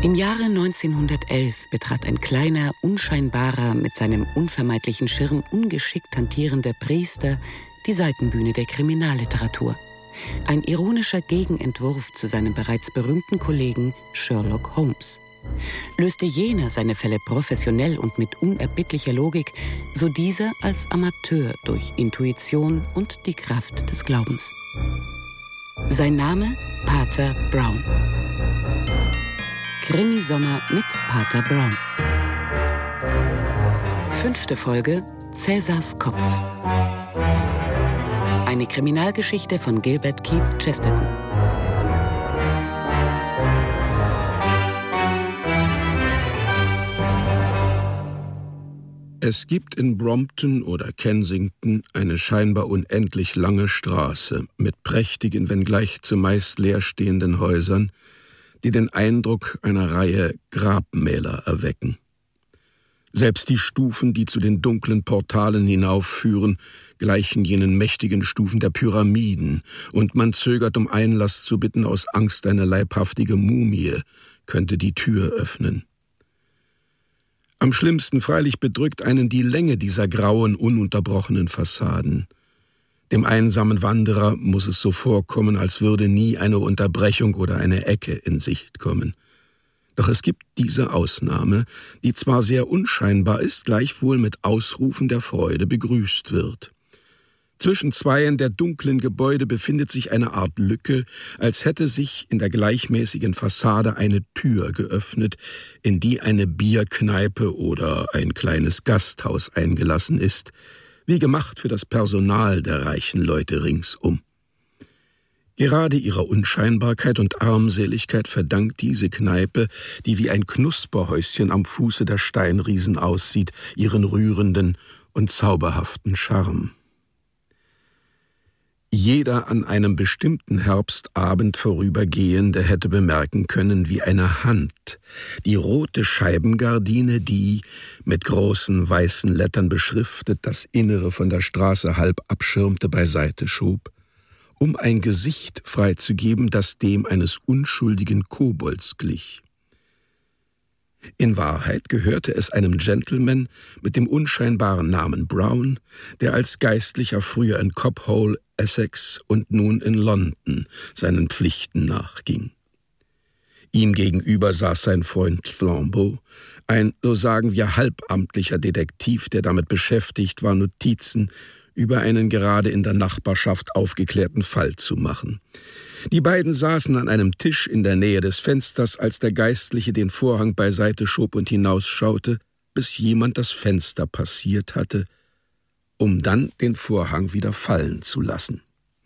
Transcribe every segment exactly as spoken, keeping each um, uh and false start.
Im Jahre neunzehnhundertelf betrat ein kleiner, unscheinbarer, mit seinem unvermeidlichen Schirm ungeschickt hantierender Priester die Seitenbühne der Kriminalliteratur. Ein ironischer Gegenentwurf zu seinem bereits berühmten Kollegen Sherlock Holmes. Löste jener seine Fälle professionell und mit unerbittlicher Logik, so dieser als Amateur durch Intuition und die Kraft des Glaubens. Sein Name Pater Brown. Krimisommer mit Pater Brown. Fünfte Folge: Cäsars Kopf. Eine Kriminalgeschichte von Gilbert Keith Chesterton. Es gibt in Brompton oder Kensington eine scheinbar unendlich lange Straße mit prächtigen, wenngleich zumeist leerstehenden Häusern, die den Eindruck einer Reihe Grabmäler erwecken. Selbst die Stufen, die zu den dunklen Portalen hinaufführen, gleichen jenen mächtigen Stufen der Pyramiden, und man zögert, um Einlass zu bitten, aus Angst, eine leibhaftige Mumie könnte die Tür öffnen. Am schlimmsten freilich bedrückt einen die Länge dieser grauen, ununterbrochenen Fassaden. Dem einsamen Wanderer muss es so vorkommen, als würde nie eine Unterbrechung oder eine Ecke in Sicht kommen. Doch es gibt diese Ausnahme, die zwar sehr unscheinbar ist, gleichwohl mit Ausrufen der Freude begrüßt wird. Zwischen zweien der dunklen Gebäude befindet sich eine Art Lücke, als hätte sich in der gleichmäßigen Fassade eine Tür geöffnet, in die eine Bierkneipe oder ein kleines Gasthaus eingelassen ist, wie gemacht für das Personal der reichen Leute ringsum. Gerade ihrer Unscheinbarkeit und Armseligkeit verdankt diese Kneipe, die wie ein Knusperhäuschen am Fuße der Steinriesen aussieht, ihren rührenden und zauberhaften Charme. Jeder an einem bestimmten Herbstabend Vorübergehende hätte bemerken können, wie eine Hand die rote Scheibengardine, die, mit großen weißen Lettern beschriftet, das Innere von der Straße halb abschirmte, beiseite schob, um ein Gesicht freizugeben, das dem eines unschuldigen Kobolds glich. In Wahrheit gehörte es einem Gentleman mit dem unscheinbaren Namen Brown, der als Geistlicher früher in Cobhole, Essex und nun in London seinen Pflichten nachging. Ihm gegenüber saß sein Freund Flambeau, ein, so sagen wir, halbamtlicher Detektiv, der damit beschäftigt war, Notizen über einen gerade in der Nachbarschaft aufgeklärten Fall zu machen. Die beiden saßen an einem Tisch in der Nähe des Fensters, als der Geistliche den Vorhang beiseite schob und hinausschaute, bis jemand das Fenster passiert hatte, um dann den Vorhang wieder fallen zu lassen.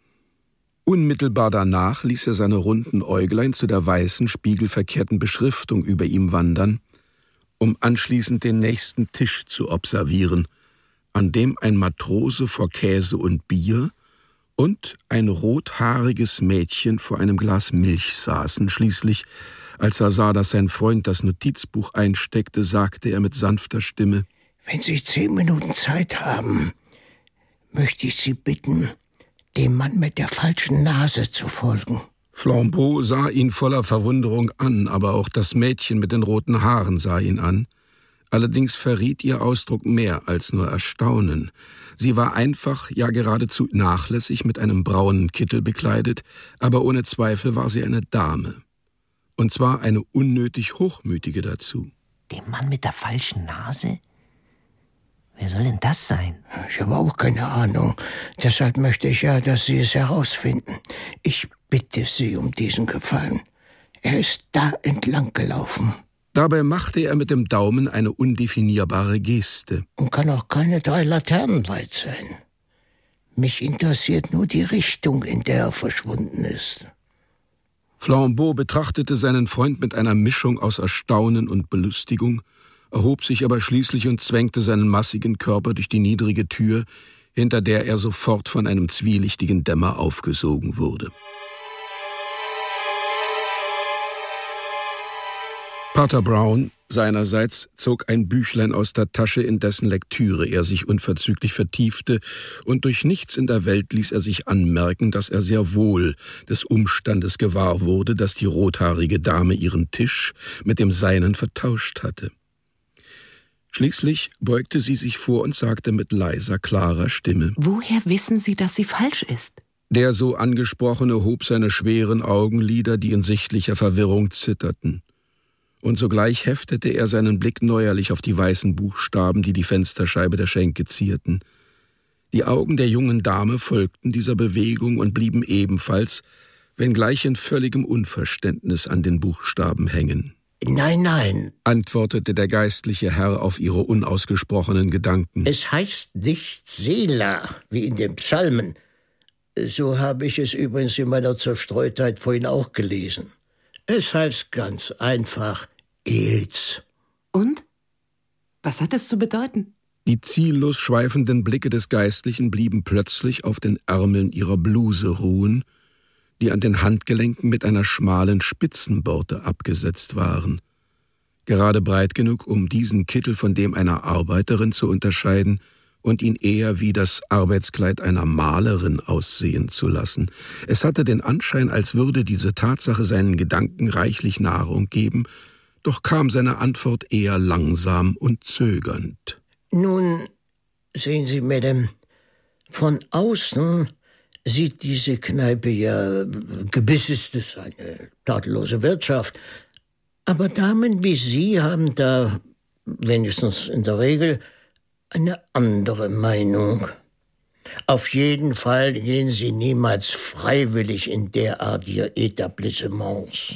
Unmittelbar danach ließ er seine runden Äuglein zu der weißen, spiegelverkehrten Beschriftung über ihm wandern, um anschließend den nächsten Tisch zu observieren, an dem ein Matrose vor Käse und Bier und ein rothaariges Mädchen vor einem Glas Milch saßen. Schließlich, als er sah, dass sein Freund das Notizbuch einsteckte, sagte er mit sanfter Stimme: »Wenn Sie zehn Minuten Zeit haben, möchte ich Sie bitten, dem Mann mit der falschen Nase zu folgen.« Flambeau sah ihn voller Verwunderung an, aber auch das Mädchen mit den roten Haaren sah ihn an. Allerdings verriet ihr Ausdruck mehr als nur Erstaunen. Sie war einfach, ja geradezu nachlässig mit einem braunen Kittel bekleidet, aber ohne Zweifel war sie eine Dame. Und zwar eine unnötig hochmütige dazu. Der Mann mit der falschen Nase? Wer soll denn das sein? Ich habe auch keine Ahnung. Deshalb möchte ich ja, dass Sie es herausfinden. Ich bitte Sie um diesen Gefallen. Er ist da entlang gelaufen. Dabei machte er mit dem Daumen eine undefinierbare Geste. Und kann auch keine drei Laternen weit sein. Mich interessiert nur die Richtung, in der er verschwunden ist. Flambeau betrachtete seinen Freund mit einer Mischung aus Erstaunen und Belustigung, erhob sich aber schließlich und zwängte seinen massigen Körper durch die niedrige Tür, hinter der er sofort von einem zwielichtigen Dämmer aufgesogen wurde. Pater Brown seinerseits zog ein Büchlein aus der Tasche, in dessen Lektüre er sich unverzüglich vertiefte, und durch nichts in der Welt ließ er sich anmerken, dass er sehr wohl des Umstandes gewahr wurde, dass die rothaarige Dame ihren Tisch mit dem seinen vertauscht hatte. Schließlich beugte sie sich vor und sagte mit leiser, klarer Stimme: »Woher wissen Sie, dass sie falsch ist?« Der so Angesprochene hob seine schweren Augenlider, die in sichtlicher Verwirrung zitterten. Und sogleich heftete er seinen Blick neuerlich auf die weißen Buchstaben, die die Fensterscheibe der Schenke zierten. Die Augen der jungen Dame folgten dieser Bewegung und blieben ebenfalls, wenngleich in völligem Unverständnis, an den Buchstaben hängen. »Nein, nein«, antwortete der geistliche Herr auf ihre unausgesprochenen Gedanken. »Es heißt nicht Selah, wie in den Psalmen. So habe ich es übrigens in meiner Zerstreutheit vorhin auch gelesen. Es heißt ganz einfach Els.« »Und? Was hat das zu bedeuten?« Die ziellos schweifenden Blicke des Geistlichen blieben plötzlich auf den Ärmeln ihrer Bluse ruhen, die an den Handgelenken mit einer schmalen Spitzenborte abgesetzt waren. Gerade breit genug, um diesen Kittel von dem einer Arbeiterin zu unterscheiden und ihn eher wie das Arbeitskleid einer Malerin aussehen zu lassen. Es hatte den Anschein, als würde diese Tatsache seinen Gedanken reichlich Nahrung geben, doch kam seine Antwort eher langsam und zögernd. »Nun, sehen Sie, Madame, von außen sieht diese Kneipe ja, gewiss ist es eine tadellose Wirtschaft, aber Damen wie Sie haben da, wenigstens in der Regel, eine andere Meinung. Auf jeden Fall gehen Sie niemals freiwillig in derartige Etablissements.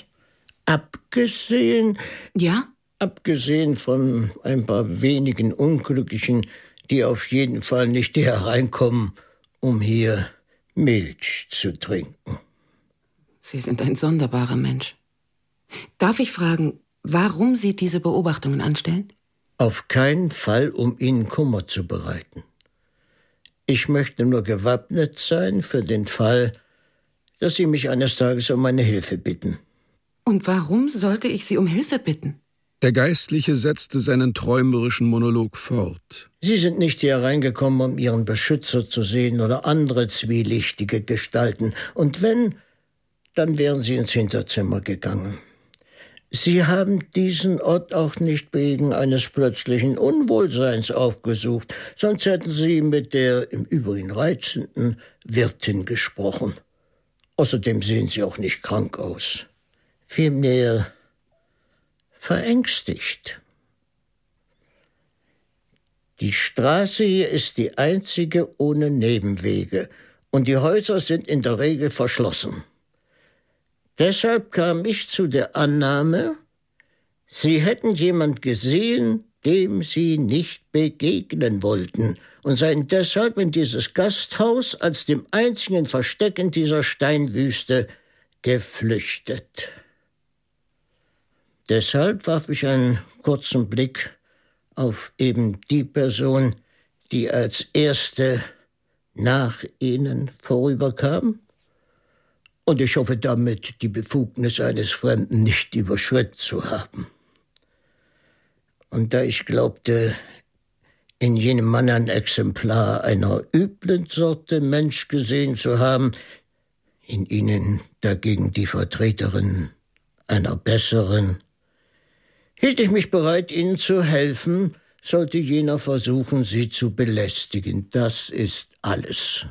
Abgesehen... Ja? Abgesehen von ein paar wenigen Unglücklichen, die auf jeden Fall nicht hereinkommen, um hier Milch zu trinken.« Sie sind ein sonderbarer Mensch. Darf ich fragen, warum Sie diese Beobachtungen anstellen? Auf keinen Fall, um Ihnen Kummer zu bereiten. Ich möchte nur gewappnet sein für den Fall, dass Sie mich eines Tages um meine Hilfe bitten. Und warum sollte ich Sie um Hilfe bitten? Der Geistliche setzte seinen träumerischen Monolog fort. Sie sind nicht hier reingekommen, um Ihren Beschützer zu sehen oder andere zwielichtige Gestalten. Und wenn, dann wären Sie ins Hinterzimmer gegangen. Sie haben diesen Ort auch nicht wegen eines plötzlichen Unwohlseins aufgesucht, sonst hätten Sie mit der im Übrigen reizenden Wirtin gesprochen. Außerdem sehen Sie auch nicht krank aus. Vielmehr verängstigt. Die Straße hier ist die einzige ohne Nebenwege und die Häuser sind in der Regel verschlossen. Deshalb kam ich zu der Annahme, Sie hätten jemand gesehen, dem Sie nicht begegnen wollten und seien deshalb in dieses Gasthaus als dem einzigen Versteck in dieser Steinwüste geflüchtet. Deshalb warf ich einen kurzen Blick auf eben die Person, die als erste nach Ihnen vorüberkam, und ich hoffe damit, die Befugnis eines Fremden nicht überschritten zu haben. Und da ich glaubte, in jenem Mann ein Exemplar einer üblen Sorte Mensch gesehen zu haben, in Ihnen dagegen die Vertreterin einer besseren, hielt ich mich bereit, Ihnen zu helfen, sollte jener versuchen, Sie zu belästigen. Das ist alles.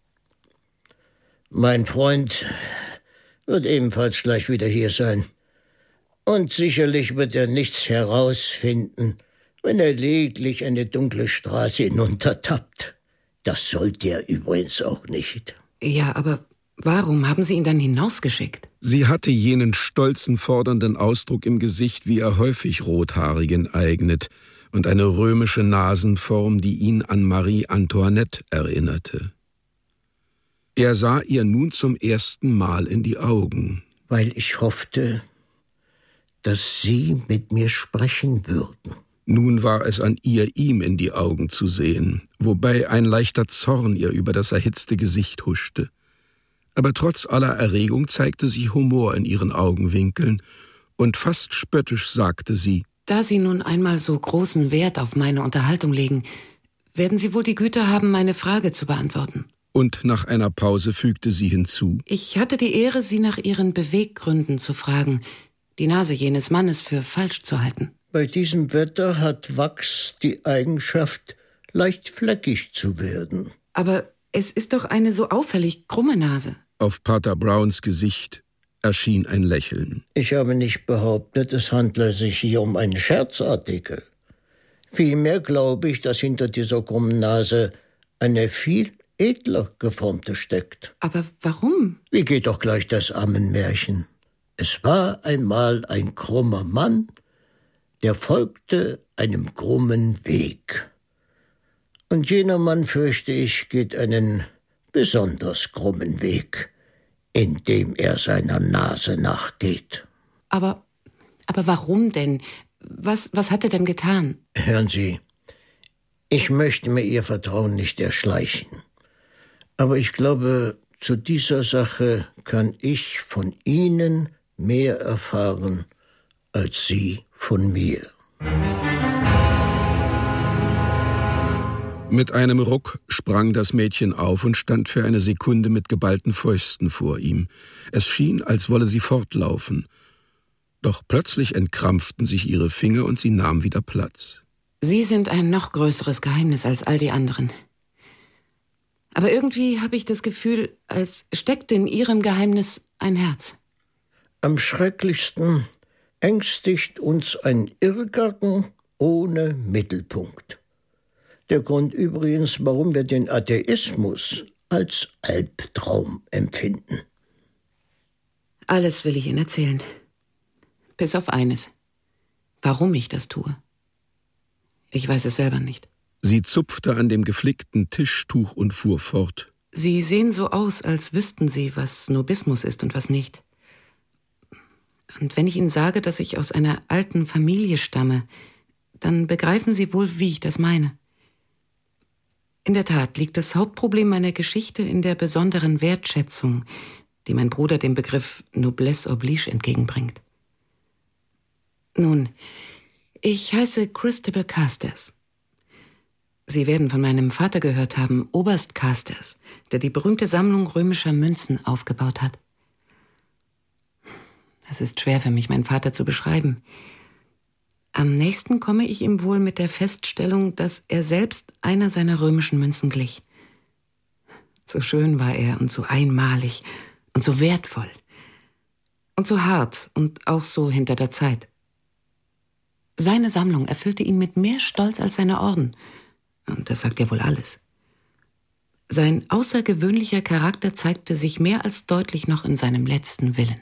Mein Freund wird ebenfalls gleich wieder hier sein. Und sicherlich wird er nichts herausfinden, wenn er lediglich eine dunkle Straße hinuntertappt. Das sollte er übrigens auch nicht. Ja, aber warum haben Sie ihn dann hinausgeschickt? Sie hatte jenen stolzen, fordernden Ausdruck im Gesicht, wie er häufig Rothaarigen eignet, und eine römische Nasenform, die ihn an Marie Antoinette erinnerte. Er sah ihr nun zum ersten Mal in die Augen. Weil ich hoffte, dass Sie mit mir sprechen würden. Nun war es an ihr, ihm in die Augen zu sehen, wobei ein leichter Zorn ihr über das erhitzte Gesicht huschte. Aber trotz aller Erregung zeigte sie Humor in ihren Augenwinkeln, und fast spöttisch sagte sie: Da Sie nun einmal so großen Wert auf meine Unterhaltung legen, werden Sie wohl die Güte haben, meine Frage zu beantworten. Und nach einer Pause fügte sie hinzu: Ich hatte die Ehre, Sie nach Ihren Beweggründen zu fragen, die Nase jenes Mannes für falsch zu halten. Bei diesem Wetter hat Wachs die Eigenschaft, leicht fleckig zu werden. Aber es ist doch eine so auffällig krumme Nase. Auf Pater Browns Gesicht erschien ein Lächeln. Ich habe nicht behauptet, es handle sich hier um einen Scherzartikel. Vielmehr glaube ich, dass hinter dieser krummen Nase eine viel edler geformte steckt. Aber warum? Wie geht doch gleich das Ammenmärchen? Es war einmal ein krummer Mann, der folgte einem krummen Weg. Und jener Mann, fürchte ich, geht einen besonders krummen Weg, indem er seiner Nase nachgeht. Aber, aber warum denn? Was, was hat er denn getan? Hören Sie, ich möchte mir Ihr Vertrauen nicht erschleichen. Aber ich glaube, zu dieser Sache kann ich von Ihnen mehr erfahren, als Sie von mir. Mit einem Ruck sprang das Mädchen auf und stand für eine Sekunde mit geballten Fäusten vor ihm. Es schien, als wolle sie fortlaufen. Doch plötzlich entkrampften sich ihre Finger und sie nahm wieder Platz. Sie sind ein noch größeres Geheimnis als all die anderen. Aber irgendwie habe ich das Gefühl, als steckte in Ihrem Geheimnis ein Herz. Am schrecklichsten ängstigt uns ein Irrgarten ohne Mittelpunkt. Der Grund übrigens, warum wir den Atheismus als Albtraum empfinden. Alles will ich Ihnen erzählen. Bis auf eines. Warum ich das tue. Ich weiß es selber nicht. Sie zupfte an dem geflickten Tischtuch und fuhr fort. Sie sehen so aus, als wüssten Sie, was Snobismus ist und was nicht. Und wenn ich Ihnen sage, dass ich aus einer alten Familie stamme, dann begreifen Sie wohl, wie ich das meine. In der Tat liegt das Hauptproblem meiner Geschichte in der besonderen Wertschätzung, die mein Bruder dem Begriff Noblesse oblige entgegenbringt. Nun, ich heiße Christabel Carstairs. Sie werden von meinem Vater gehört haben, Oberst Carstairs, der die berühmte Sammlung römischer Münzen aufgebaut hat. Es ist schwer für mich, meinen Vater zu beschreiben. Am nächsten komme ich ihm wohl mit der Feststellung, dass er selbst einer seiner römischen Münzen glich. So schön war er und so einmalig und so wertvoll und so hart und auch so hinter der Zeit. Seine Sammlung erfüllte ihn mit mehr Stolz als seine Orden. Und das sagt ja wohl alles. Sein außergewöhnlicher Charakter zeigte sich mehr als deutlich noch in seinem letzten Willen.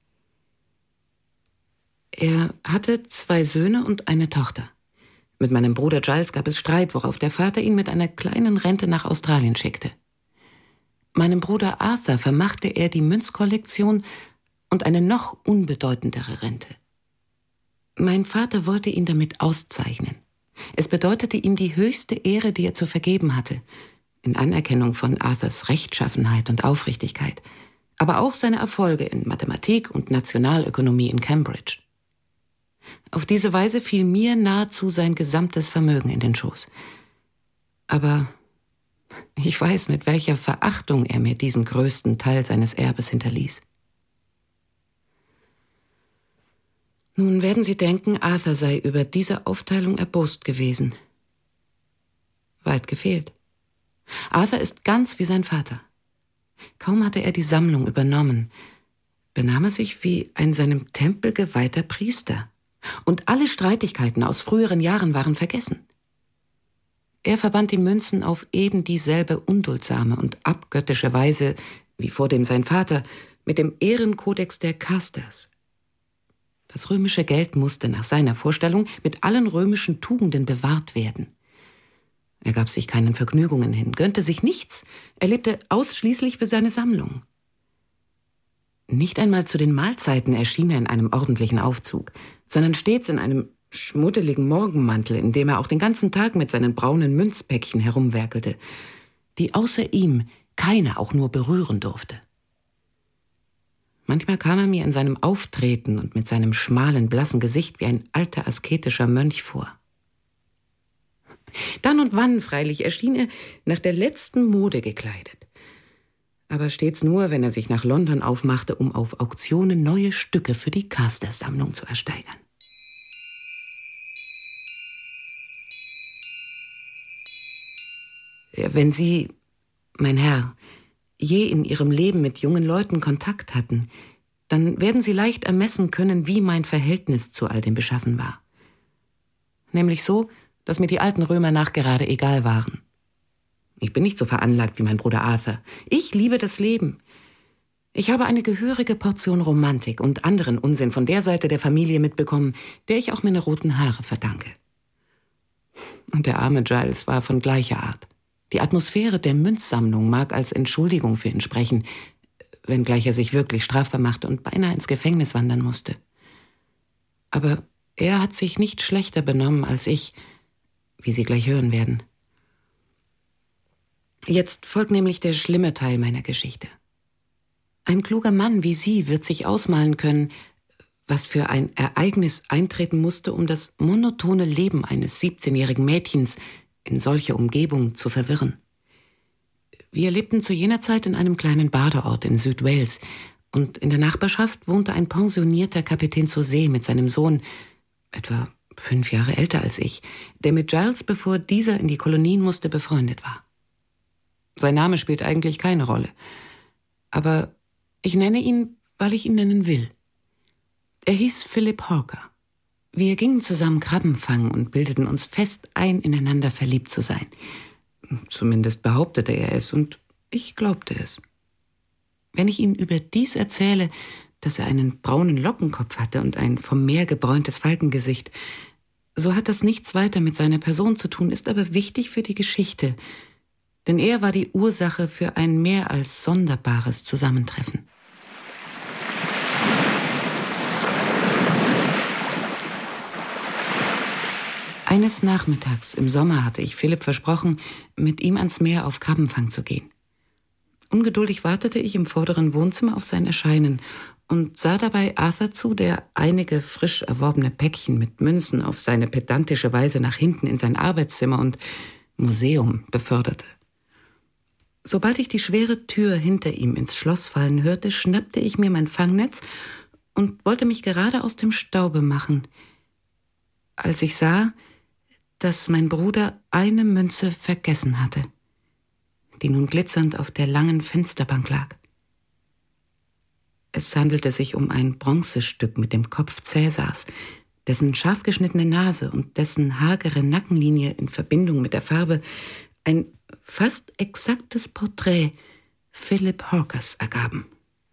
Er hatte zwei Söhne und eine Tochter. Mit meinem Bruder Giles gab es Streit, worauf der Vater ihn mit einer kleinen Rente nach Australien schickte. Meinem Bruder Arthur vermachte er die Münzkollektion und eine noch unbedeutendere Rente. Mein Vater wollte ihn damit auszeichnen. Es bedeutete ihm die höchste Ehre, die er zu vergeben hatte, in Anerkennung von Arthurs Rechtschaffenheit und Aufrichtigkeit, aber auch seine Erfolge in Mathematik und Nationalökonomie in Cambridge. Auf diese Weise fiel mir nahezu sein gesamtes Vermögen in den Schoß. Aber ich weiß, mit welcher Verachtung er mir diesen größten Teil seines Erbes hinterließ. Nun werden Sie denken, Arthur sei über diese Aufteilung erbost gewesen. Weit gefehlt. Arthur ist ganz wie sein Vater. Kaum hatte er die Sammlung übernommen, benahm er sich wie ein seinem Tempel geweihter Priester. Und alle Streitigkeiten aus früheren Jahren waren vergessen. Er verband die Münzen auf eben dieselbe unduldsame und abgöttische Weise, wie vordem sein Vater, mit dem Ehrenkodex der Carstairs. Das römische Geld musste nach seiner Vorstellung mit allen römischen Tugenden bewahrt werden. Er gab sich keinen Vergnügungen hin, gönnte sich nichts, er lebte ausschließlich für seine Sammlung. Nicht einmal zu den Mahlzeiten erschien er in einem ordentlichen Aufzug, sondern stets in einem schmuddeligen Morgenmantel, in dem er auch den ganzen Tag mit seinen braunen Münzpäckchen herumwerkelte, die außer ihm keiner auch nur berühren durfte. Manchmal kam er mir in seinem Auftreten und mit seinem schmalen, blassen Gesicht wie ein alter asketischer Mönch vor. Dann und wann, freilich, erschien er nach der letzten Mode gekleidet. Aber stets nur, wenn er sich nach London aufmachte, um auf Auktionen neue Stücke für die Carstairs-Sammlung zu ersteigern. Wenn Sie, mein Herr, je in Ihrem Leben mit jungen Leuten Kontakt hatten, dann werden Sie leicht ermessen können, wie mein Verhältnis zu all dem beschaffen war. Nämlich so, dass mir die alten Römer nachgerade egal waren. Ich bin nicht so veranlagt wie mein Bruder Arthur. Ich liebe das Leben. Ich habe eine gehörige Portion Romantik und anderen Unsinn von der Seite der Familie mitbekommen, der ich auch meine roten Haare verdanke. Und der arme Giles war von gleicher Art. Die Atmosphäre der Münzsammlung mag als Entschuldigung für ihn sprechen, wenngleich er sich wirklich strafbar machte und beinahe ins Gefängnis wandern musste. Aber er hat sich nicht schlechter benommen als ich, wie Sie gleich hören werden. Jetzt folgt nämlich der schlimme Teil meiner Geschichte. Ein kluger Mann wie Sie wird sich ausmalen können, was für ein Ereignis eintreten musste, um das monotone Leben eines siebzehnjährigen Mädchens in solcher Umgebung zu verwirren. Wir lebten zu jener Zeit in einem kleinen Badeort in Südwales und in der Nachbarschaft wohnte ein pensionierter Kapitän zur See mit seinem Sohn, etwa fünf Jahre älter als ich, der mit Giles, bevor dieser in die Kolonien musste, befreundet war. Sein Name spielt eigentlich keine Rolle, aber ich nenne ihn, weil ich ihn nennen will. Er hieß Philip Hawker. Wir gingen zusammen Krabben fangen und bildeten uns fest ein, ineinander verliebt zu sein. Zumindest behauptete er es und ich glaubte es. Wenn ich Ihnen über dies erzähle, dass er einen braunen Lockenkopf hatte und ein vom Meer gebräuntes Falkengesicht, so hat das nichts weiter mit seiner Person zu tun, ist aber wichtig für die Geschichte, denn er war die Ursache für ein mehr als sonderbares Zusammentreffen. Eines Nachmittags im Sommer hatte ich Philipp versprochen, mit ihm ans Meer auf Krabbenfang zu gehen. Ungeduldig wartete ich im vorderen Wohnzimmer auf sein Erscheinen und sah dabei Arthur zu, der einige frisch erworbene Päckchen mit Münzen auf seine pedantische Weise nach hinten in sein Arbeitszimmer und Museum beförderte. Sobald ich die schwere Tür hinter ihm ins Schloss fallen hörte, schnappte ich mir mein Fangnetz und wollte mich gerade aus dem Staube machen, als ich sah, dass mein Bruder eine Münze vergessen hatte, die nun glitzernd auf der langen Fensterbank lag. Es handelte sich um ein Bronzestück mit dem Kopf Cäsars, dessen scharf geschnittene Nase und dessen hagere Nackenlinie in Verbindung mit der Farbe ein fast exaktes Porträt Philip Hawkers ergaben.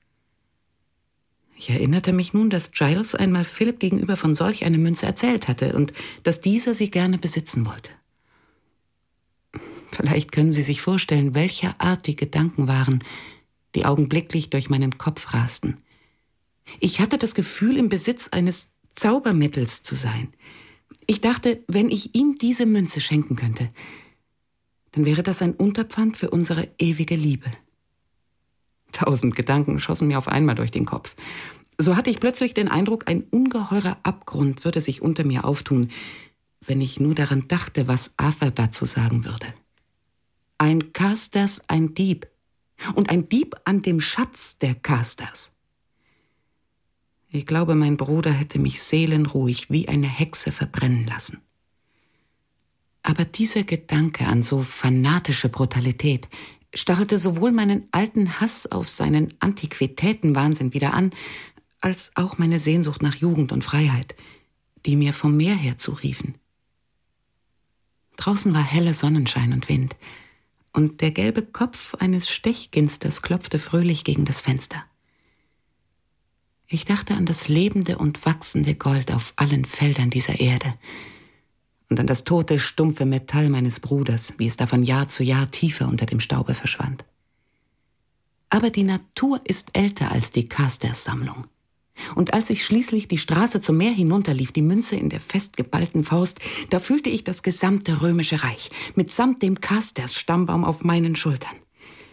Ich erinnerte mich nun, dass Giles einmal Philipp gegenüber von solch einer Münze erzählt hatte und dass dieser sie gerne besitzen wollte. Vielleicht können Sie sich vorstellen, welcher Art die Gedanken waren, die augenblicklich durch meinen Kopf rasten. Ich hatte das Gefühl, im Besitz eines Zaubermittels zu sein. Ich dachte, wenn ich ihm diese Münze schenken könnte, dann wäre das ein Unterpfand für unsere ewige Liebe. Tausend Gedanken schossen mir auf einmal durch den Kopf. So hatte ich plötzlich den Eindruck, ein ungeheurer Abgrund würde sich unter mir auftun, wenn ich nur daran dachte, was Arthur dazu sagen würde. Ein Carstairs, ein Dieb. Und ein Dieb an dem Schatz der Carstairs. Ich glaube, mein Bruder hätte mich seelenruhig wie eine Hexe verbrennen lassen. Aber dieser Gedanke an so fanatische Brutalität stachelte sowohl meinen alten Hass auf seinen Antiquitätenwahnsinn wieder an, als auch meine Sehnsucht nach Jugend und Freiheit, die mir vom Meer her zuriefen. Draußen war heller Sonnenschein und Wind, und der gelbe Kopf eines Stechginsters klopfte fröhlich gegen das Fenster. Ich dachte an das lebende und wachsende Gold auf allen Feldern dieser Erde und an das tote, stumpfe Metall meines Bruders, wie es da von Jahr zu Jahr tiefer unter dem Staube verschwand. Aber die Natur ist älter als die Carstairs-Sammlung. Und als ich schließlich die Straße zum Meer hinunterlief, die Münze in der festgeballten Faust, da fühlte ich das gesamte römische Reich mitsamt dem Carstairs-Stammbaum auf meinen Schultern.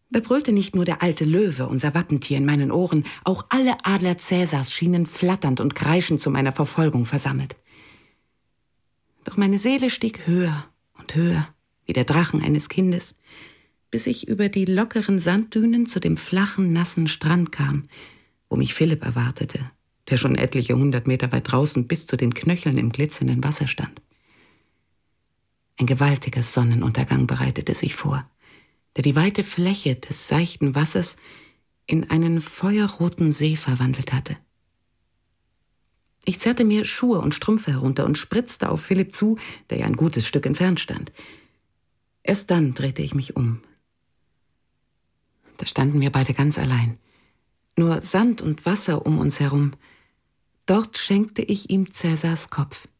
Da brüllte nicht nur der alte Löwe, unser Wappentier, in meinen Ohren, auch alle Adler Cäsars schienen flatternd und kreischend zu meiner Verfolgung versammelt. Doch meine Seele stieg höher und höher, wie der Drachen eines Kindes, bis ich über die lockeren Sanddünen zu dem flachen, nassen Strand kam, wo mich Philipp erwartete, der schon etliche hundert Meter weit draußen bis zu den Knöcheln im glitzernden Wasser stand. Ein gewaltiger Sonnenuntergang bereitete sich vor, der die weite Fläche des seichten Wassers in einen feuerroten See verwandelt hatte. Ich zerrte mir Schuhe und Strümpfe herunter und spritzte auf Philipp zu, der ja ein gutes Stück entfernt stand. Erst dann drehte ich mich um. Da standen wir beide ganz allein. Nur Sand und Wasser um uns herum. Dort schenkte ich ihm Cäsars Kopf.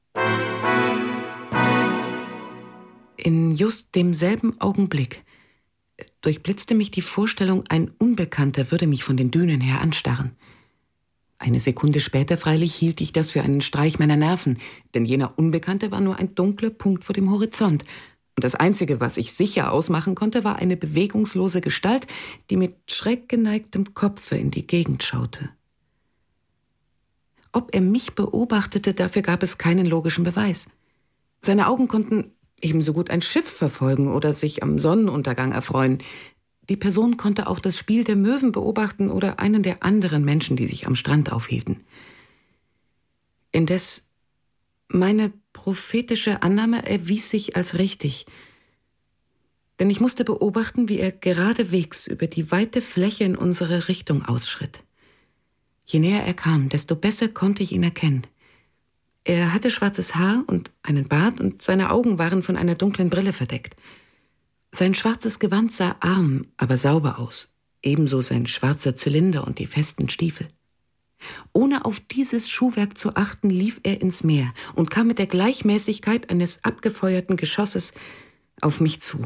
In just demselben Augenblick durchblitzte mich die Vorstellung, ein Unbekannter würde mich von den Dünen her anstarren. Eine Sekunde später freilich hielt ich das für einen Streich meiner Nerven, denn jener Unbekannte war nur ein dunkler Punkt vor dem Horizont. Und das Einzige, was ich sicher ausmachen konnte, war eine bewegungslose Gestalt, die mit schräg geneigtem Kopfe in die Gegend schaute. Ob er mich beobachtete, dafür gab es keinen logischen Beweis. Seine Augen konnten ebenso gut ein Schiff verfolgen oder sich am Sonnenuntergang erfreuen. Die Person konnte auch das Spiel der Möwen beobachten oder einen der anderen Menschen, die sich am Strand aufhielten. Indes, meine prophetische Annahme erwies sich als richtig. Denn ich musste beobachten, wie er geradewegs über die weite Fläche in unsere Richtung ausschritt. Je näher er kam, desto besser konnte ich ihn erkennen. Er hatte schwarzes Haar und einen Bart und seine Augen waren von einer dunklen Brille verdeckt. Sein schwarzes Gewand sah arm, aber sauber aus, ebenso sein schwarzer Zylinder und die festen Stiefel. Ohne auf dieses Schuhwerk zu achten, lief er ins Meer und kam mit der Gleichmäßigkeit eines abgefeuerten Geschosses auf mich zu.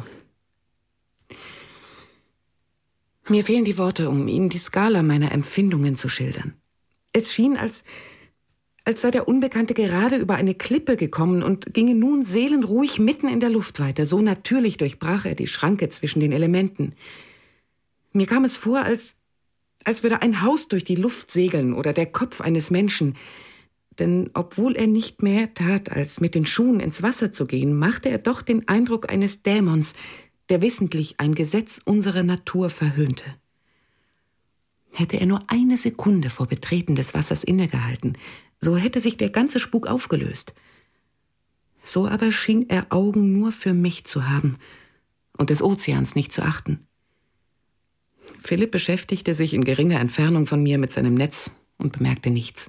Mir fehlen die Worte, um Ihnen die Skala meiner Empfindungen zu schildern. Es schien, als, als sei der Unbekannte gerade über eine Klippe gekommen und ginge nun seelenruhig mitten in der Luft weiter. So natürlich durchbrach er die Schranke zwischen den Elementen. Mir kam es vor, als, als würde ein Haus durch die Luft segeln oder der Kopf eines Menschen. Denn obwohl er nicht mehr tat, als mit den Schuhen ins Wasser zu gehen, machte er doch den Eindruck eines Dämons, der wissentlich ein Gesetz unserer Natur verhöhnte. Hätte er nur eine Sekunde vor Betreten des Wassers innegehalten, so hätte sich der ganze Spuk aufgelöst. So aber schien er Augen nur für mich zu haben und des Ozeans nicht zu achten. Philipp beschäftigte sich in geringer Entfernung von mir mit seinem Netz und bemerkte nichts.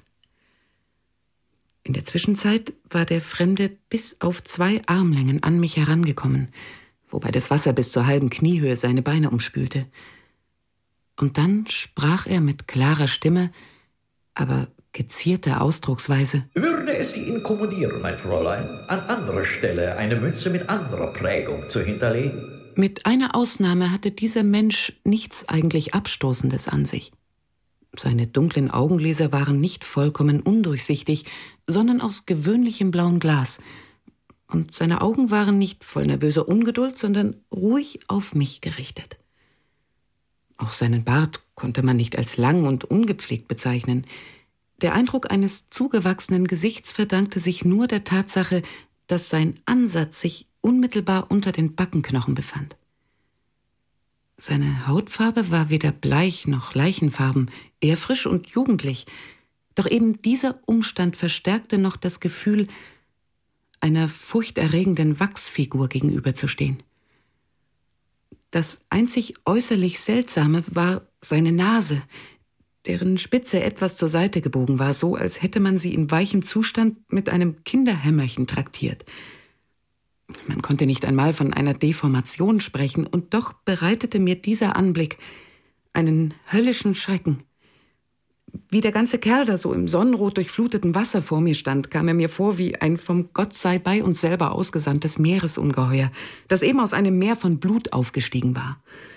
In der Zwischenzeit war der Fremde bis auf zwei Armlängen an mich herangekommen, wobei das Wasser bis zur halben Kniehöhe seine Beine umspülte. Und dann sprach er mit klarer Stimme, aber gezierter Ausdrucksweise. Würde es Sie inkommodieren, mein Fräulein, an anderer Stelle eine Münze mit anderer Prägung zu hinterlegen? Mit einer Ausnahme hatte dieser Mensch nichts eigentlich Abstoßendes an sich. Seine dunklen Augenlider waren nicht vollkommen undurchsichtig, sondern aus gewöhnlichem blauen Glas. Und seine Augen waren nicht voll nervöser Ungeduld, sondern ruhig auf mich gerichtet. Auch seinen Bart konnte man nicht als lang und ungepflegt bezeichnen. Der Eindruck eines zugewachsenen Gesichts verdankte sich nur der Tatsache, dass sein Ansatz sich unmittelbar unter den Backenknochen befand. Seine Hautfarbe war weder bleich noch leichenfarben, eher frisch und jugendlich. Doch eben dieser Umstand verstärkte noch das Gefühl, einer furchterregenden Wachsfigur gegenüberzustehen. Das einzig äußerlich Seltsame war seine Nase, deren Spitze etwas zur Seite gebogen war, so als hätte man sie in weichem Zustand mit einem Kinderhämmerchen traktiert. Man konnte nicht einmal von einer Deformation sprechen, und doch bereitete mir dieser Anblick einen höllischen Schrecken. Wie der ganze Kerl da so im sonnenrot durchfluteten Wasser vor mir stand, kam er mir vor wie ein vom Gott sei bei uns selber ausgesandtes Meeresungeheuer, das eben aus einem Meer von Blut aufgestiegen war.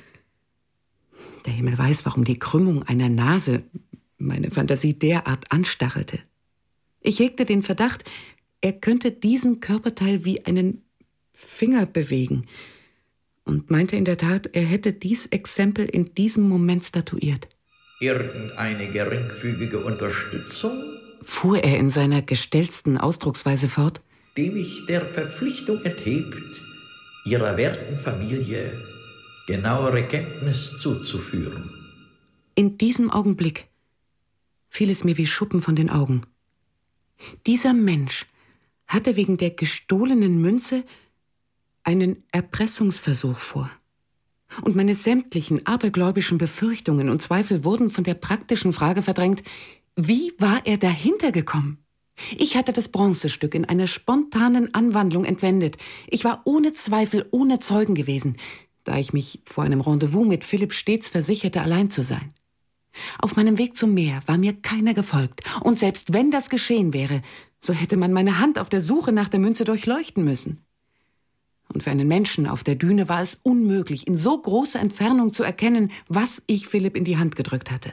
Der Himmel weiß, warum die Krümmung einer Nase meine Fantasie derart anstachelte. Ich hegte den Verdacht, er könnte diesen Körperteil wie einen Finger bewegen. und meinte in der Tat, er hätte dies Exempel in diesem Moment statuiert. Irgendeine geringfügige Unterstützung? Fuhr er in seiner gestellten Ausdrucksweise fort, die mich der Verpflichtung enthebt, Ihrer werten Familie genauere Kenntnis zuzuführen. In diesem Augenblick fiel es mir wie Schuppen von den Augen. Dieser Mensch hatte wegen der gestohlenen Münze einen Erpressungsversuch vor. Und meine sämtlichen abergläubischen Befürchtungen und Zweifel wurden von der praktischen Frage verdrängt, wie war er dahinter gekommen? Ich hatte das Bronzestück in einer spontanen Anwandlung entwendet. Ich war ohne Zweifel, ohne Zeugen gewesen, da ich mich vor einem Rendezvous mit Philipp stets versicherte, allein zu sein. Auf meinem Weg zum Meer war mir keiner gefolgt, und selbst wenn das geschehen wäre, so hätte man meine Hand auf der Suche nach der Münze durchleuchten müssen. Und für einen Menschen auf der Düne war es unmöglich, in so großer Entfernung zu erkennen, was ich Philipp in die Hand gedrückt hatte.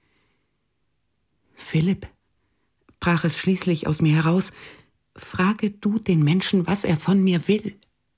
»Philipp«, brach es schließlich aus mir heraus, »frage du den Menschen, was er von mir will.«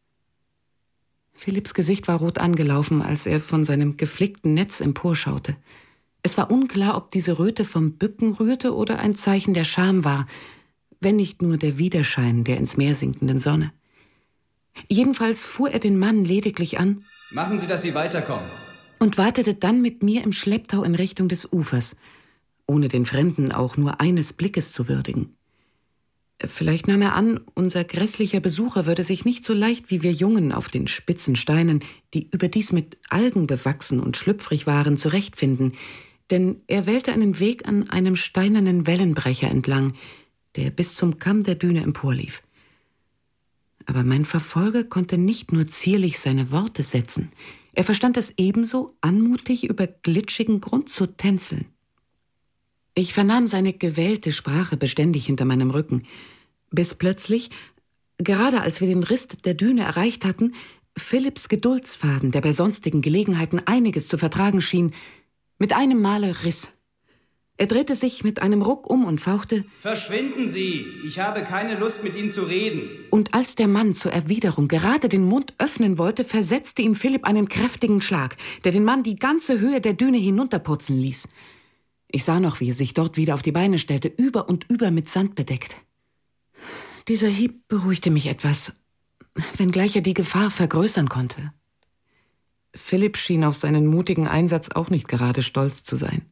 Philipps Gesicht war rot angelaufen, als er von seinem geflickten Netz emporschaute. Es war unklar, ob diese Röte vom Bücken rührte oder ein Zeichen der Scham war, wenn nicht nur der Widerschein der ins Meer sinkenden Sonne. Jedenfalls fuhr er den Mann lediglich an. »Machen Sie, dass Sie weiterkommen.« Und wartete dann mit mir im Schlepptau in Richtung des Ufers, ohne den Fremden auch nur eines Blickes zu würdigen. Vielleicht nahm er an, unser grässlicher Besucher würde sich nicht so leicht wie wir Jungen auf den spitzen Steinen, die überdies mit Algen bewachsen und schlüpfrig waren, zurechtfinden, denn er wählte einen Weg an einem steinernen Wellenbrecher entlang, der bis zum Kamm der Düne emporlief. Aber mein Verfolger konnte nicht nur zierlich seine Worte setzen, er verstand es ebenso, anmutig über glitschigen Grund zu tänzeln. Ich vernahm seine gewählte Sprache beständig hinter meinem Rücken, bis plötzlich, gerade als wir den Rist der Düne erreicht hatten, Philipps Geduldsfaden, der bei sonstigen Gelegenheiten einiges zu vertragen schien, mit einem Male riss. Er drehte sich mit einem Ruck um und fauchte: »Verschwinden Sie! Ich habe keine Lust, mit Ihnen zu reden!« Und als der Mann zur Erwiderung gerade den Mund öffnen wollte, versetzte ihm Philipp einen kräftigen Schlag, der den Mann die ganze Höhe der Düne hinunterpurzeln ließ. Ich sah noch, wie er sich dort wieder auf die Beine stellte, über und über mit Sand bedeckt. Dieser Hieb beruhigte mich etwas, wenngleich er die Gefahr vergrößern konnte. Philipp schien auf seinen mutigen Einsatz auch nicht gerade stolz zu sein.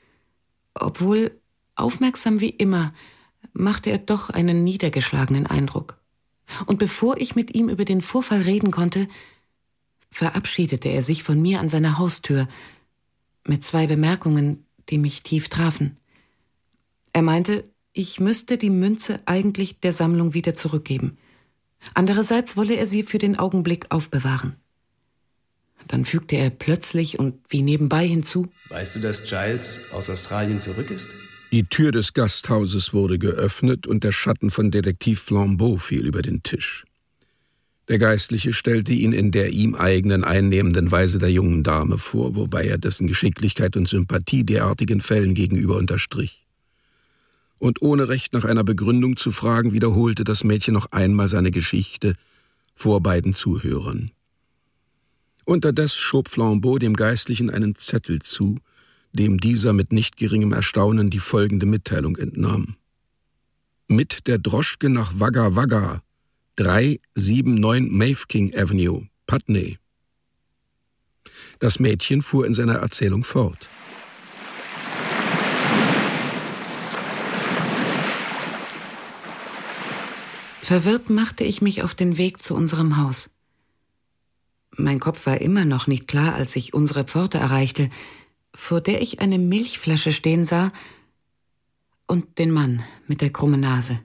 Obwohl aufmerksam wie immer, machte er doch einen niedergeschlagenen Eindruck. Und bevor ich mit ihm über den Vorfall reden konnte, verabschiedete er sich von mir an seiner Haustür mit zwei Bemerkungen, die mich tief trafen. Er meinte, ich müsste die Münze eigentlich der Sammlung wieder zurückgeben. Andererseits wolle er sie für den Augenblick aufbewahren. Dann fügte er plötzlich und wie nebenbei hinzu: »Weißt du, dass Giles aus Australien zurück ist?« Die Tür des Gasthauses wurde geöffnet und der Schatten von Detektiv Flambeau fiel über den Tisch. Der Geistliche stellte ihn in der ihm eigenen einnehmenden Weise der jungen Dame vor, wobei er dessen Geschicklichkeit und Sympathie derartigen Fällen gegenüber unterstrich. Und ohne recht nach einer Begründung zu fragen, wiederholte das Mädchen noch einmal seine Geschichte vor beiden Zuhörern. Unterdes schob Flambeau dem Geistlichen einen Zettel zu, dem dieser mit nicht geringem Erstaunen die folgende Mitteilung entnahm. Mit der Droschke nach Wagga Wagga, drei sieben neun Mafeking Avenue, Putney. Das Mädchen fuhr in seiner Erzählung fort. Verwirrt machte ich mich auf den Weg zu unserem Haus. Mein Kopf war immer noch nicht klar, als ich unsere Pforte erreichte, vor der ich eine Milchflasche stehen sah und den Mann mit der krummen Nase.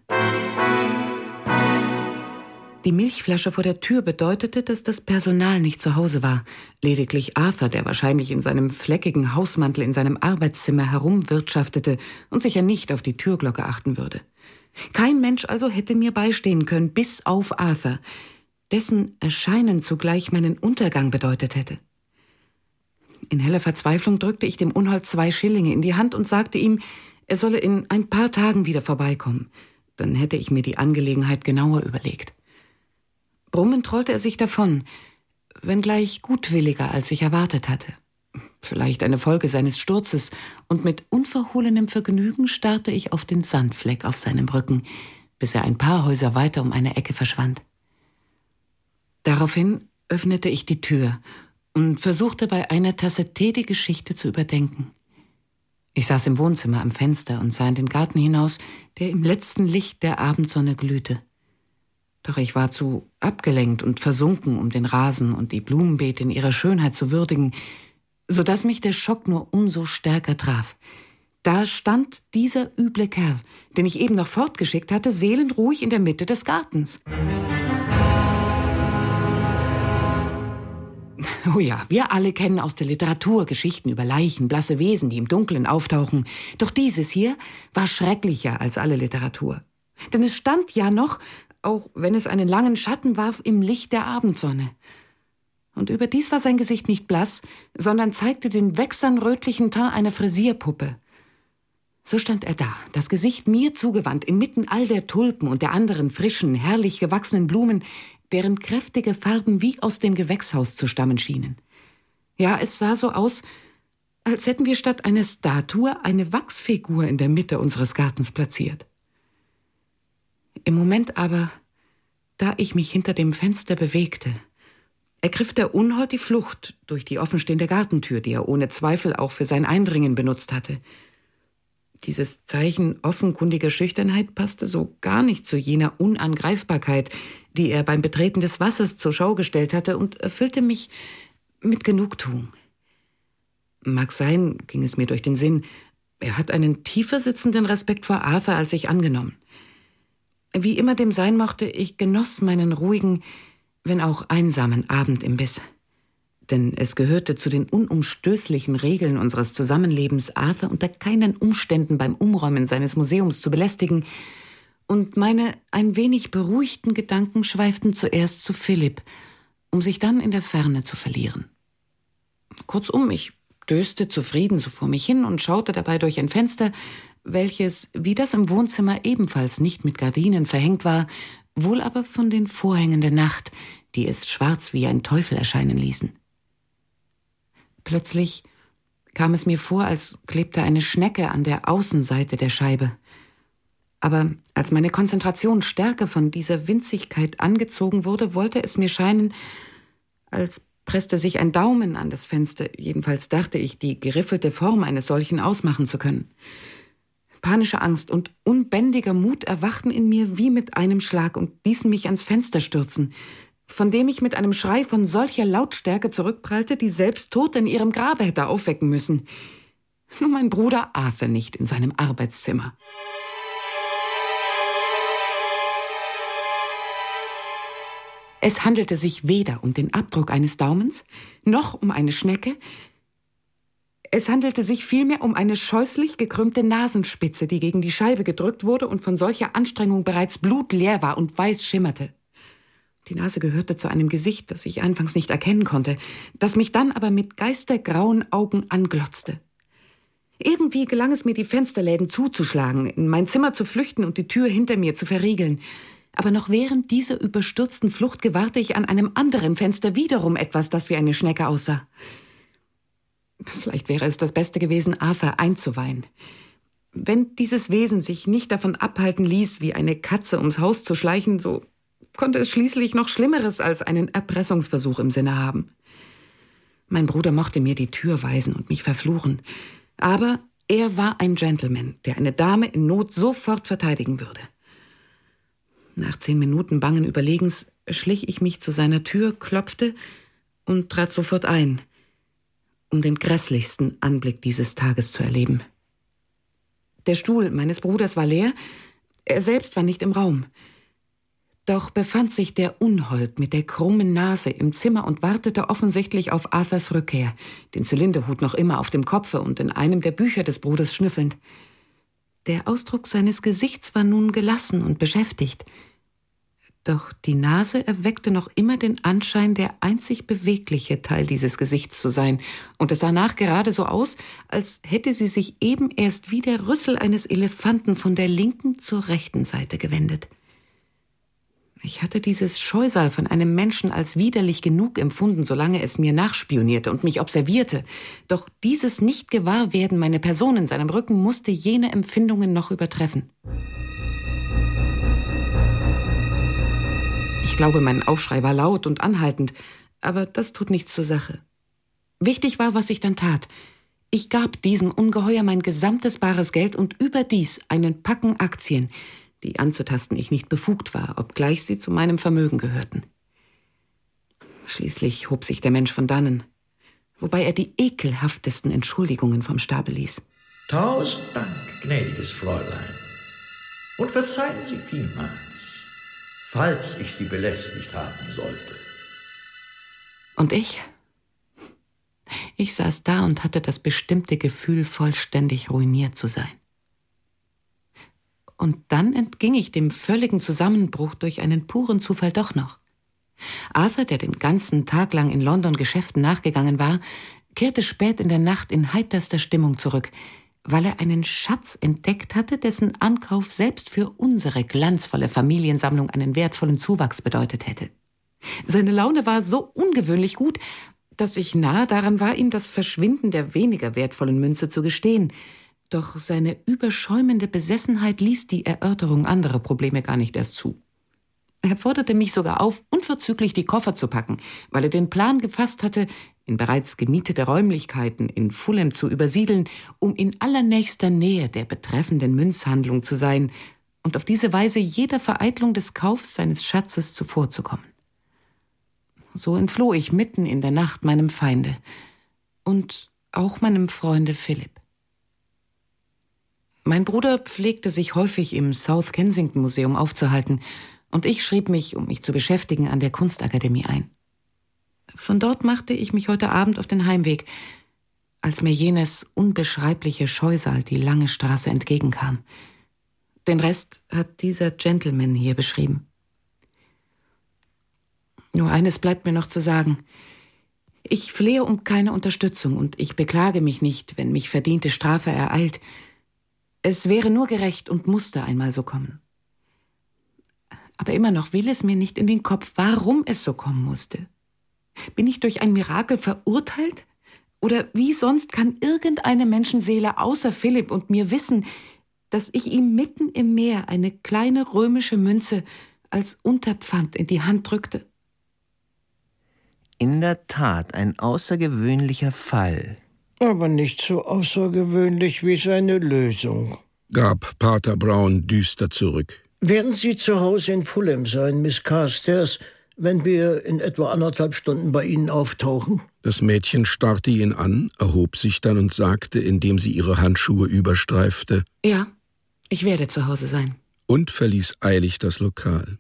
Die Milchflasche vor der Tür bedeutete, dass das Personal nicht zu Hause war. Lediglich Arthur, der wahrscheinlich in seinem fleckigen Hausmantel in seinem Arbeitszimmer herumwirtschaftete und sicher nicht auf die Türglocke achten würde. Kein Mensch also hätte mir beistehen können, bis auf Arthur, dessen Erscheinen zugleich meinen Untergang bedeutet hätte. In heller Verzweiflung drückte ich dem Unhold zwei Schillinge in die Hand und sagte ihm, er solle in ein paar Tagen wieder vorbeikommen. Dann hätte ich mir die Angelegenheit genauer überlegt. Brummend trollte er sich davon, wenngleich gutwilliger, als ich erwartet hatte. Vielleicht eine Folge seines Sturzes, und mit unverhohlenem Vergnügen starrte ich auf den Sandfleck auf seinem Rücken, bis er ein paar Häuser weiter um eine Ecke verschwand. Daraufhin öffnete ich die Tür und versuchte bei einer Tasse Tee die Geschichte zu überdenken. Ich saß im Wohnzimmer am Fenster und sah in den Garten hinaus, der im letzten Licht der Abendsonne glühte. Doch ich war zu abgelenkt und versunken, um den Rasen und die Blumenbeete in ihrer Schönheit zu würdigen, so dass mich der Schock nur umso stärker traf. Da stand dieser üble Kerl, den ich eben noch fortgeschickt hatte, seelenruhig in der Mitte des Gartens. Oh ja, wir alle kennen aus der Literatur Geschichten über Leichen, blasse Wesen, die im Dunkeln auftauchen. Doch dieses hier war schrecklicher als alle Literatur. Denn es stand ja noch, auch wenn es einen langen Schatten warf, im Licht der Abendsonne. Und überdies war sein Gesicht nicht blass, sondern zeigte den wechsernrötlichen Teint einer Frisierpuppe. So stand er da, das Gesicht mir zugewandt, inmitten all der Tulpen und der anderen frischen, herrlich gewachsenen Blumen, deren kräftige Farben wie aus dem Gewächshaus zu stammen schienen. Ja, es sah so aus, als hätten wir statt einer Statue eine Wachsfigur in der Mitte unseres Gartens platziert. Im Moment aber, da ich mich hinter dem Fenster bewegte, ergriff der Unhold die Flucht durch die offenstehende Gartentür, die er ohne Zweifel auch für sein Eindringen benutzt hatte. Dieses Zeichen offenkundiger Schüchternheit passte so gar nicht zu jener Unangreifbarkeit, die er beim Betreten des Wassers zur Schau gestellt hatte, und erfüllte mich mit Genugtuung. Mag sein, ging es mir durch den Sinn, er hat einen tiefer sitzenden Respekt vor Arthur als ich angenommen. Wie immer dem sein mochte, ich genoss meinen ruhigen, wenn auch einsamen Abendimbiss. Denn es gehörte zu den unumstößlichen Regeln unseres Zusammenlebens, Arthur unter keinen Umständen beim Umräumen seines Museums zu belästigen, und meine ein wenig beruhigten Gedanken schweiften zuerst zu Philipp, um sich dann in der Ferne zu verlieren. Kurzum, ich döste zufrieden so vor mich hin und schaute dabei durch ein Fenster, welches, wie das im Wohnzimmer ebenfalls nicht mit Gardinen verhängt war, wohl aber von den Vorhängen der Nacht, die es schwarz wie ein Teufel erscheinen ließen. Plötzlich kam es mir vor, als klebte eine Schnecke an der Außenseite der Scheibe. Aber als meine Konzentration stärker von dieser Winzigkeit angezogen wurde, wollte es mir scheinen, als presste sich ein Daumen an das Fenster. Jedenfalls dachte ich, die geriffelte Form eines solchen ausmachen zu können. Panische Angst und unbändiger Mut erwachten in mir wie mit einem Schlag und ließen mich ans Fenster stürzen, von dem ich mit einem Schrei von solcher Lautstärke zurückprallte, die selbst Tote in ihrem Grabe hätte aufwecken müssen. Nur mein Bruder Arthur nicht in seinem Arbeitszimmer. Es handelte sich weder um den Abdruck eines Daumens, noch um eine Schnecke. Es handelte sich vielmehr um eine scheußlich gekrümmte Nasenspitze, die gegen die Scheibe gedrückt wurde und von solcher Anstrengung bereits blutleer war und weiß schimmerte. Die Nase gehörte zu einem Gesicht, das ich anfangs nicht erkennen konnte, das mich dann aber mit geistergrauen Augen anglotzte. Irgendwie gelang es mir, die Fensterläden zuzuschlagen, in mein Zimmer zu flüchten und die Tür hinter mir zu verriegeln. Aber noch während dieser überstürzten Flucht gewahrte ich an einem anderen Fenster wiederum etwas, das wie eine Schnecke aussah. Vielleicht wäre es das Beste gewesen, Arthur einzuweihen. Wenn dieses Wesen sich nicht davon abhalten ließ, wie eine Katze ums Haus zu schleichen, so konnte es schließlich noch Schlimmeres als einen Erpressungsversuch im Sinne haben. Mein Bruder mochte mir die Tür weisen und mich verfluchen, aber er war ein Gentleman, der eine Dame in Not sofort verteidigen würde. Nach zehn Minuten bangen Überlegens schlich ich mich zu seiner Tür, klopfte und trat sofort ein, um den grässlichsten Anblick dieses Tages zu erleben. Der Stuhl meines Bruders war leer, er selbst war nicht im Raum. Doch befand sich der Unhold mit der krummen Nase im Zimmer und wartete offensichtlich auf Arthurs Rückkehr, den Zylinderhut noch immer auf dem Kopfe und in einem der Bücher des Bruders schnüffelnd. Der Ausdruck seines Gesichts war nun gelassen und beschäftigt. Doch die Nase erweckte noch immer den Anschein, der einzig bewegliche Teil dieses Gesichts zu sein, und es sah nachgerade so aus, als hätte sie sich eben erst wie der Rüssel eines Elefanten von der linken zur rechten Seite gewendet. Ich hatte dieses Scheusal von einem Menschen als widerlich genug empfunden, solange es mir nachspionierte und mich observierte. Doch dieses Nicht-Gewahrwerden meiner Person in seinem Rücken musste jene Empfindungen noch übertreffen. Ich glaube, mein Aufschrei war laut und anhaltend, aber das tut nichts zur Sache. Wichtig war, was ich dann tat. Ich gab diesem Ungeheuer mein gesamtes bares Geld und überdies einen Packen Aktien, die anzutasten ich nicht befugt war, obgleich sie zu meinem Vermögen gehörten. Schließlich hob sich der Mensch von dannen, wobei er die ekelhaftesten Entschuldigungen vom Stapel ließ. Tausend Dank, gnädiges Fräulein. Und verzeihen Sie vielmals, falls ich Sie belästigt haben sollte. Und ich? Ich saß da und hatte das bestimmte Gefühl, vollständig ruiniert zu sein. Und dann entging ich dem völligen Zusammenbruch durch einen puren Zufall doch noch. Arthur, der den ganzen Tag lang in London Geschäften nachgegangen war, kehrte spät in der Nacht in heiterster Stimmung zurück, weil er einen Schatz entdeckt hatte, dessen Ankauf selbst für unsere glanzvolle Familiensammlung einen wertvollen Zuwachs bedeutet hätte. Seine Laune war so ungewöhnlich gut, dass ich nahe daran war, ihm das Verschwinden der weniger wertvollen Münze zu gestehen. Doch seine überschäumende Besessenheit ließ die Erörterung anderer Probleme gar nicht erst zu. Er forderte mich sogar auf, unverzüglich die Koffer zu packen, weil er den Plan gefasst hatte, in bereits gemietete Räumlichkeiten in Fulham zu übersiedeln, um in allernächster Nähe der betreffenden Münzhandlung zu sein und auf diese Weise jeder Vereitlung des Kaufs seines Schatzes zuvorzukommen. So entfloh ich mitten in der Nacht meinem Feinde und auch meinem Freunde Philipp. Mein Bruder pflegte sich häufig im South Kensington Museum aufzuhalten und ich schrieb mich, um mich zu beschäftigen, an der Kunstakademie ein. Von dort machte ich mich heute Abend auf den Heimweg, als mir jenes unbeschreibliche Scheusal die lange Straße entgegenkam. Den Rest hat dieser Gentleman hier beschrieben. Nur eines bleibt mir noch zu sagen. Ich flehe um keine Unterstützung und ich beklage mich nicht, wenn mich verdiente Strafe ereilt. Es wäre nur gerecht und musste einmal so kommen. Aber immer noch will es mir nicht in den Kopf, warum es so kommen musste. Bin ich durch ein Mirakel verurteilt? Oder wie sonst kann irgendeine Menschenseele außer Philipp und mir wissen, dass ich ihm mitten im Meer eine kleine römische Münze als Unterpfand in die Hand drückte? In der Tat ein außergewöhnlicher Fall. Aber nicht so außergewöhnlich wie seine Lösung, gab Pater Brown düster zurück. Werden Sie zu Hause in Fulham sein, Miss Carstairs, wenn wir in etwa anderthalb Stunden bei Ihnen auftauchen? Das Mädchen starrte ihn an, erhob sich dann und sagte, indem sie ihre Handschuhe überstreifte: Ja, ich werde zu Hause sein. Und verließ eilig das Lokal.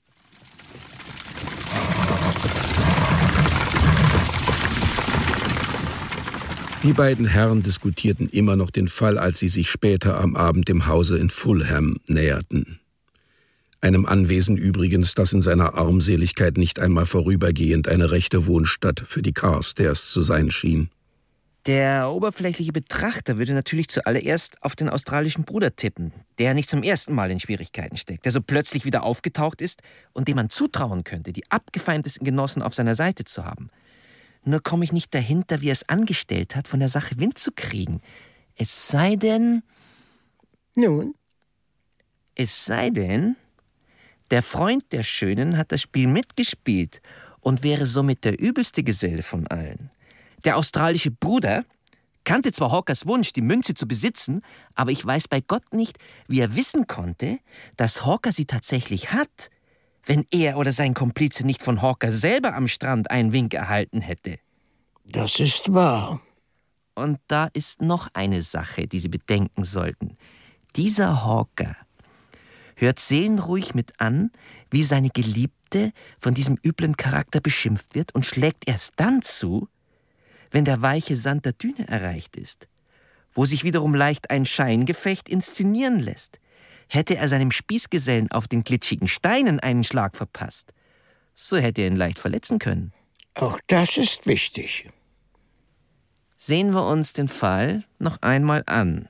Die beiden Herren diskutierten immer noch den Fall, als sie sich später am Abend dem Hause in Fulham näherten. Einem Anwesen übrigens, das in seiner Armseligkeit nicht einmal vorübergehend eine rechte Wohnstatt für die Carstairs zu sein schien. Der oberflächliche Betrachter würde natürlich zuallererst auf den australischen Bruder tippen, der nicht zum ersten Mal in Schwierigkeiten steckt, der so plötzlich wieder aufgetaucht ist und dem man zutrauen könnte, die abgefeimtesten Genossen auf seiner Seite zu haben. Nur komme ich nicht dahinter, wie er es angestellt hat, von der Sache Wind zu kriegen. Es sei denn... Nun? Es sei denn, der Freund der Schönen hat das Spiel mitgespielt und wäre somit der übelste Geselle von allen. Der australische Bruder kannte zwar Hawkers Wunsch, die Münze zu besitzen, aber ich weiß bei Gott nicht, wie er wissen konnte, dass Hawker sie tatsächlich hat, wenn er oder sein Komplize nicht von Hawker selber am Strand einen Wink erhalten hätte. Das ist wahr. Und da ist noch eine Sache, die Sie bedenken sollten. Dieser Hawker hört seelenruhig mit an, wie seine Geliebte von diesem üblen Charakter beschimpft wird und schlägt erst dann zu, wenn der weiche Sand der Düne erreicht ist, wo sich wiederum leicht ein Scheingefecht inszenieren lässt. Hätte er seinem Spießgesellen auf den glitschigen Steinen einen Schlag verpasst, so hätte er ihn leicht verletzen können. Auch das ist wichtig. Sehen wir uns den Fall noch einmal an.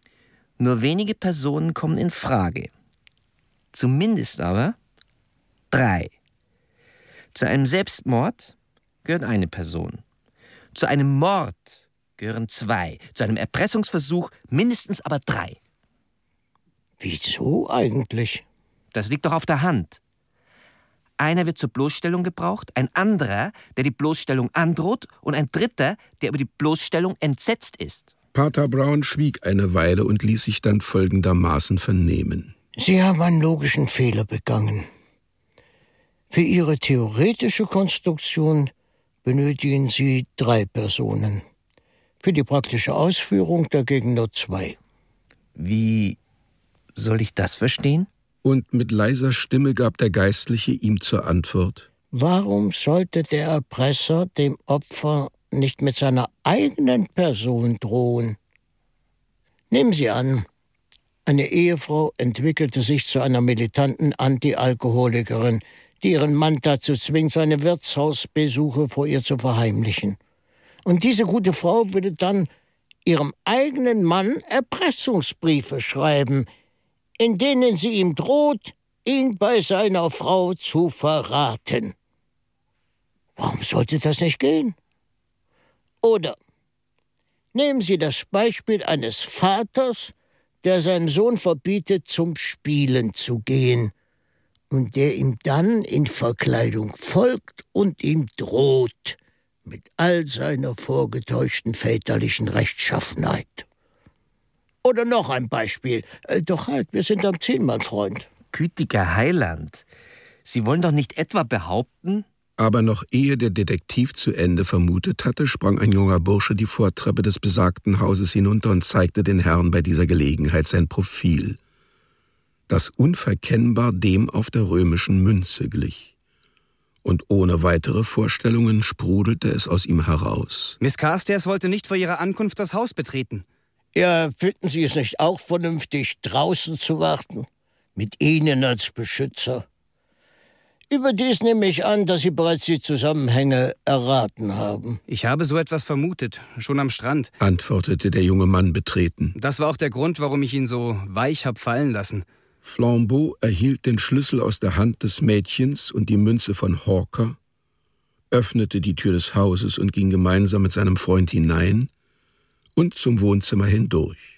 Nur wenige Personen kommen in Frage. Zumindest aber drei. Zu einem Selbstmord gehört eine Person. Zu einem Mord gehören zwei. Zu einem Erpressungsversuch mindestens aber drei. Wieso eigentlich? Das liegt doch auf der Hand. Einer wird zur Bloßstellung gebraucht, ein anderer, der die Bloßstellung androht, und ein dritter, der über die Bloßstellung entsetzt ist. Pater Brown schwieg eine Weile und ließ sich dann folgendermaßen vernehmen. Sie haben einen logischen Fehler begangen. Für Ihre theoretische Konstruktion benötigen Sie drei Personen. Für die praktische Ausführung dagegen nur zwei. Wie soll ich das verstehen? Und mit leiser Stimme gab der Geistliche ihm zur Antwort: Warum sollte der Erpresser dem Opfer nicht mit seiner eigenen Person drohen? Nehmen Sie an, eine Ehefrau entwickelte sich zu einer militanten Antialkoholikerin, die ihren Mann dazu zwingt, seine Wirtshausbesuche vor ihr zu verheimlichen. Und diese gute Frau würde dann ihrem eigenen Mann Erpressungsbriefe schreiben, in denen sie ihm droht, ihn bei seiner Frau zu verraten. Warum sollte das nicht gehen? Oder nehmen Sie das Beispiel eines Vaters, der seinem Sohn verbietet, zum Spielen zu gehen und der ihm dann in Verkleidung folgt und ihm droht, mit all seiner vorgetäuschten väterlichen Rechtschaffenheit. Oder noch ein Beispiel. Äh, doch halt, wir sind am Ziel, mein Freund. Gütiger Heiland, Sie wollen doch nicht etwa behaupten? Aber noch ehe der Detektiv zu Ende vermutet hatte, sprang ein junger Bursche die Vortreppe des besagten Hauses hinunter und zeigte den Herrn bei dieser Gelegenheit sein Profil, das unverkennbar dem auf der römischen Münze glich. Und ohne weitere Vorstellungen sprudelte es aus ihm heraus. Miss Carstairs wollte nicht vor ihrer Ankunft das Haus betreten. Ja, finden Sie es nicht auch vernünftig, draußen zu warten? Mit Ihnen als Beschützer? Überdies nehme ich an, dass Sie bereits die Zusammenhänge erraten haben. Ich habe so etwas vermutet, schon am Strand, antwortete der junge Mann betreten. Das war auch der Grund, warum ich ihn so weich hab fallen lassen. Flambeau erhielt den Schlüssel aus der Hand des Mädchens und die Münze von Hawker, öffnete die Tür des Hauses und ging gemeinsam mit seinem Freund hinein und zum Wohnzimmer hindurch.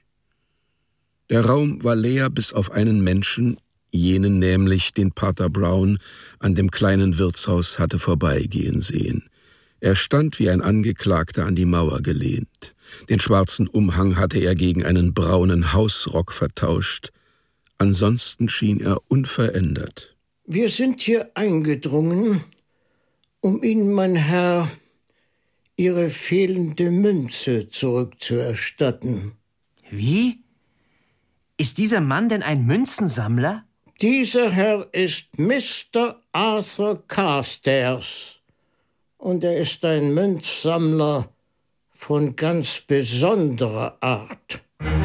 Der Raum war leer bis auf einen Menschen, jenen nämlich, den Pater Brown an dem kleinen Wirtshaus hatte vorbeigehen sehen. Er stand wie ein Angeklagter an die Mauer gelehnt. Den schwarzen Umhang hatte er gegen einen braunen Hausrock vertauscht. Ansonsten schien er unverändert. Wir sind hier eingedrungen, um Ihnen, mein Herr, Ihre fehlende Münze zurückzuerstatten. Wie? Ist dieser Mann denn ein Münzensammler? Dieser Herr ist Mister Arthur Carstairs und er ist ein Münzsammler von ganz besonderer Art.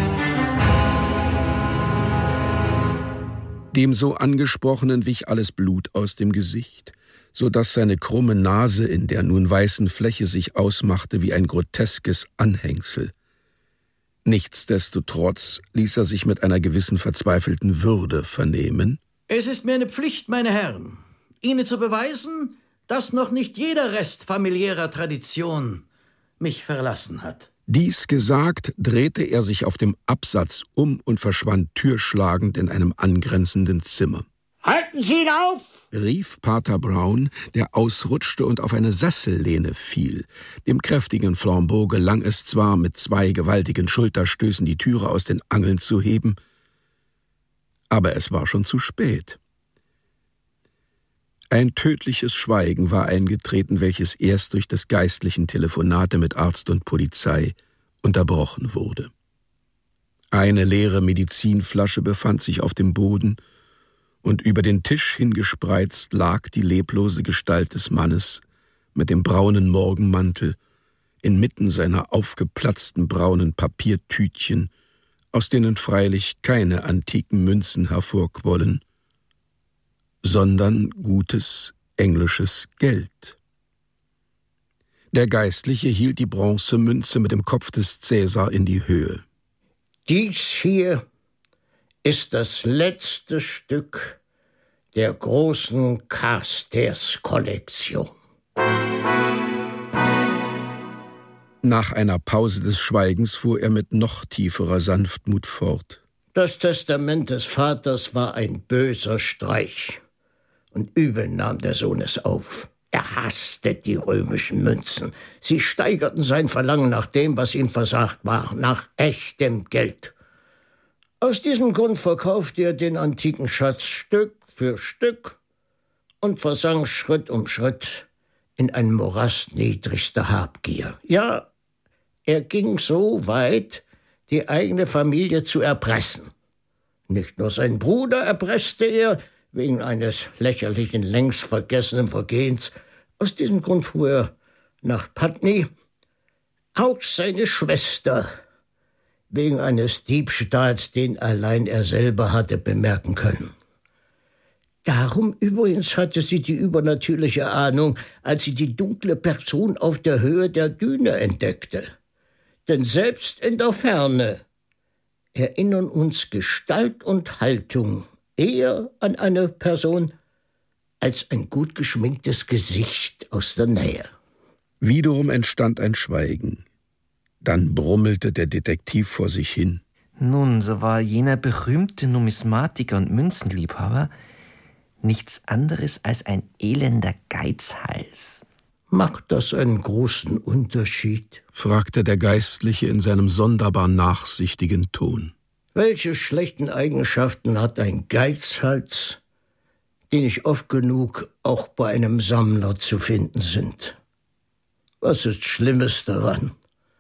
Dem so Angesprochenen wich alles Blut aus dem Gesicht, so dass seine krumme Nase in der nun weißen Fläche sich ausmachte wie ein groteskes Anhängsel. Nichtsdestotrotz ließ er sich mit einer gewissen verzweifelten Würde vernehmen. Es ist mir eine Pflicht, meine Herren, Ihnen zu beweisen, dass noch nicht jeder Rest familiärer Tradition mich verlassen hat. Dies gesagt, drehte er sich auf dem Absatz um und verschwand türschlagend in einem angrenzenden Zimmer. »Halten Sie ihn auf!« rief Pater Brown, der ausrutschte und auf eine Sessellehne fiel. Dem kräftigen Flambeau gelang es zwar, mit zwei gewaltigen Schulterstößen die Türe aus den Angeln zu heben, aber es war schon zu spät. Ein tödliches Schweigen war eingetreten, welches erst durch des geistlichen Telefonate mit Arzt und Polizei unterbrochen wurde. Eine leere Medizinflasche befand sich auf dem Boden, und über den Tisch hingespreizt lag die leblose Gestalt des Mannes mit dem braunen Morgenmantel inmitten seiner aufgeplatzten braunen Papiertütchen, aus denen freilich keine antiken Münzen hervorquollen, sondern gutes englisches Geld. Der Geistliche hielt die Bronzemünze mit dem Kopf des Cäsar in die Höhe. Dies hier ist das letzte Stück der großen Carstairs-Kollektion. Nach einer Pause des Schweigens fuhr er mit noch tieferer Sanftmut fort. Das Testament des Vaters war ein böser Streich. Und übel nahm der Sohn es auf. Er hasste die römischen Münzen. Sie steigerten sein Verlangen nach dem, was ihm versagt war, nach echtem Geld. Aus diesem Grund verkaufte er den antiken Schatz Stück für Stück und versank Schritt um Schritt in ein Morast niedrigster Habgier. Ja, er ging so weit, die eigene Familie zu erpressen. Nicht nur seinen Bruder erpresste er, wegen eines lächerlichen, längst vergessenen Vergehens. Aus diesem Grund fuhr er nach Putney. Auch seine Schwester, wegen eines Diebstahls, den allein er selber hatte bemerken können. Darum übrigens hatte sie die übernatürliche Ahnung, als sie die dunkle Person auf der Höhe der Düne entdeckte. Denn selbst in der Ferne erinnern uns Gestalt und Haltung eher an eine Person als ein gut geschminktes Gesicht aus der Nähe. Wiederum entstand ein Schweigen. Dann brummelte der Detektiv vor sich hin. Nun, so war jener berühmte Numismatiker und Münzenliebhaber nichts anderes als ein elender Geizhals. Macht das einen großen Unterschied? Fragte der Geistliche in seinem sonderbar nachsichtigen Ton. Welche schlechten Eigenschaften hat ein Geizhals, die nicht oft genug auch bei einem Sammler zu finden sind? Was ist Schlimmes daran?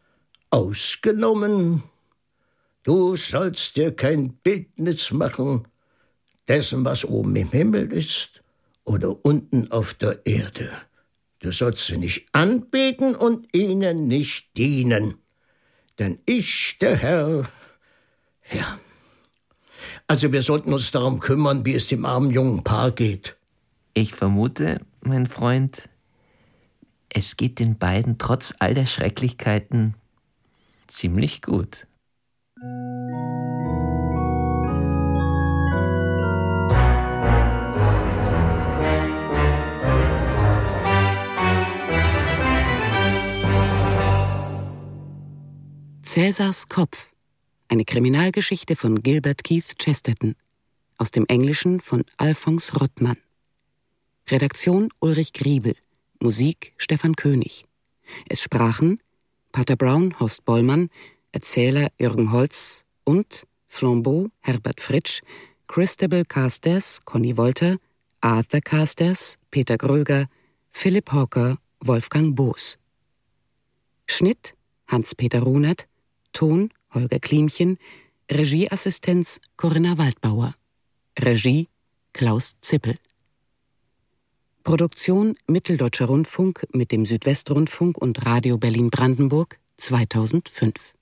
Ausgenommen, du sollst dir kein Bildnis machen dessen, was oben im Himmel ist oder unten auf der Erde. Du sollst sie nicht anbeten und ihnen nicht dienen. Denn ich, der Herr, ja. Also wir sollten uns darum kümmern, wie es dem armen jungen Paar geht. Ich vermute, mein Freund, es geht den beiden trotz all der Schrecklichkeiten ziemlich gut. Cäsars Kopf. Eine Kriminalgeschichte von Gilbert Keith Chesterton. Aus dem Englischen von Alphonse Rothman. Redaktion Ulrich Griebel. Musik Stefan König. Es sprachen Pater Brown, Horst Bollmann, Erzähler Jürgen Holz und Flambeau, Herbert Fritsch, Christabel Carstairs, Conny Wolter, Arthur Carstairs, Peter Gröger, Philipp Hawker, Wolfgang Boos. Schnitt Hans-Peter Runert, Ton Holger Klimchen, Regieassistenz Corinna Waldbauer, Regie Klaus Zippel. Produktion Mitteldeutscher Rundfunk mit dem Südwestrundfunk und Radio Berlin-Brandenburg zweitausendfünf.